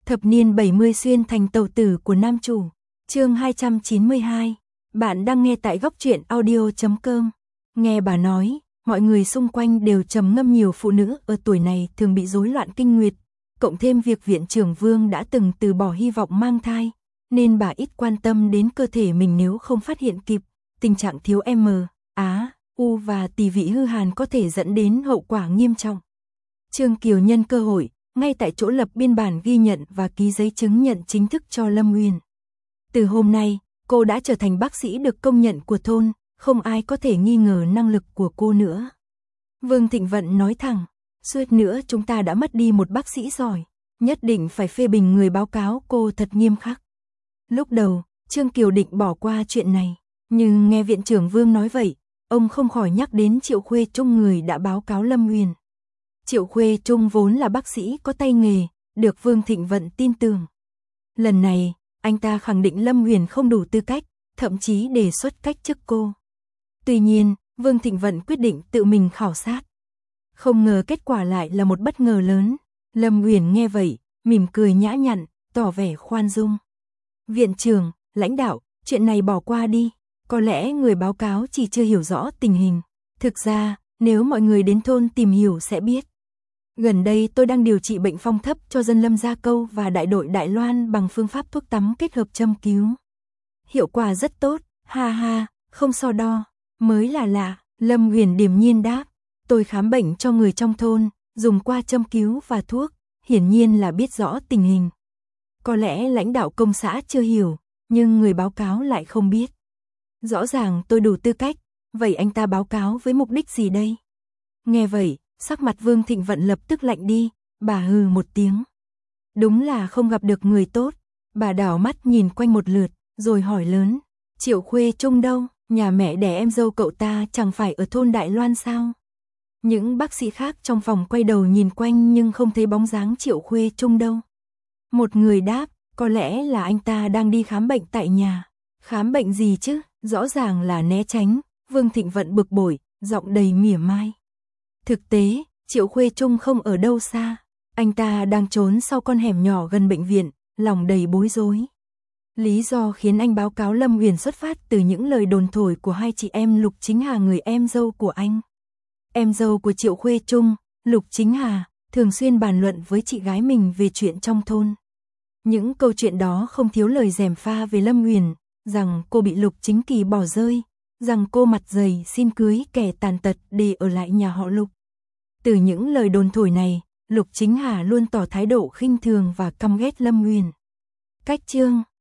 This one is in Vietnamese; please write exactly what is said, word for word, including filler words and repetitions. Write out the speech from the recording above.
Thập niên bảy mươi xuyên thành tàu tử của nam chủ. Chương hai trăm chín mươi hai. Bạn đang nghe tại góc truyện audio chấm com. Nghe bà nói, mọi người xung quanh đều trầm ngâm, nhiều phụ nữ ở tuổi này thường bị rối loạn kinh nguyệt, cộng thêm việc viện trưởng Vương đã từng từ bỏ hy vọng mang thai, nên bà ít quan tâm đến cơ thể mình. Nếu không phát hiện kịp, tình trạng thiếu M, Á, U và tỳ vị hư hàn có thể dẫn đến hậu quả nghiêm trọng. Trương Kiều nhân cơ hội, ngay tại chỗ lập biên bản ghi nhận và ký giấy chứng nhận chính thức cho Lâm Uyển. Từ hôm nay, cô đã trở thành bác sĩ được công nhận của thôn, không ai có thể nghi ngờ năng lực của cô nữa. Vương Thịnh Vận nói thẳng, suýt nữa chúng ta đã mất đi một bác sĩ giỏi, nhất định phải phê bình người báo cáo cô thật nghiêm khắc. Lúc đầu, Trương Kiều định bỏ qua chuyện này, nhưng nghe viện trưởng Vương nói vậy, ông không khỏi nhắc đến Triệu Khuê Trung, người đã báo cáo Lâm Uyển. Triệu Khuê Trung vốn là bác sĩ có tay nghề, được Vương Thịnh Vận tin tưởng. Lần này, anh ta khẳng định Lâm Uyển không đủ tư cách, thậm chí đề xuất cách chức cô. Tuy nhiên, Vương Thịnh Vận quyết định tự mình khảo sát. Không ngờ kết quả lại là một bất ngờ lớn. Lâm Uyển nghe vậy, mỉm cười nhã nhặn, tỏ vẻ khoan dung. Viện trưởng, lãnh đạo, chuyện này bỏ qua đi. Có lẽ người báo cáo chỉ chưa hiểu rõ tình hình. Thực ra, nếu mọi người đến thôn tìm hiểu sẽ biết. Gần đây tôi đang điều trị bệnh phong thấp cho dân Lâm Gia Câu và đại đội Đại Loan bằng phương pháp thuốc tắm kết hợp châm cứu. Hiệu quả rất tốt, ha ha, không so đo, mới là lạ. Lâm Uyển điềm nhiên đáp, tôi khám bệnh cho người trong thôn, dùng qua châm cứu và thuốc, hiển nhiên là biết rõ tình hình. Có lẽ lãnh đạo công xã chưa hiểu, nhưng người báo cáo lại không biết. Rõ ràng tôi đủ tư cách, vậy anh ta báo cáo với mục đích gì đây? Nghe vậy, sắc mặt Vương Thịnh Vận lập tức lạnh đi, bà hừ một tiếng. Đúng là không gặp được người tốt. Bà đảo mắt nhìn quanh một lượt, rồi hỏi lớn, Triệu Khuê Trung đâu? Nhà mẹ đẻ em dâu cậu ta chẳng phải ở thôn Đại Loan sao? Những bác sĩ khác trong phòng quay đầu nhìn quanh nhưng không thấy bóng dáng Triệu Khuê Trung đâu. Một người đáp, có lẽ là anh ta đang đi khám bệnh tại nhà. Khám bệnh gì chứ? Rõ ràng là né tránh. Vương Thịnh Vận bực bội, giọng đầy mỉa mai. Thực tế, Triệu Khuê Trung không ở đâu xa. Anh ta đang trốn sau con hẻm nhỏ gần bệnh viện, lòng đầy bối rối. Lý do khiến anh báo cáo Lâm Uyển xuất phát từ những lời đồn thổi của hai chị em Lục Chính Hà, người em dâu của anh. Em dâu của Triệu Khuê Trung, Lục Chính Hà, thường xuyên bàn luận với chị gái mình về chuyện trong thôn. Những câu chuyện đó không thiếu lời gièm pha về Lâm Uyển, rằng cô bị Lục Chính Kỳ bỏ rơi, rằng cô mặt dày xin cưới kẻ tàn tật để ở lại nhà họ Lục. Từ những lời đồn thổi này, Lục Chính Hà luôn tỏ thái độ khinh thường và căm ghét Lâm Uyển. Cách chương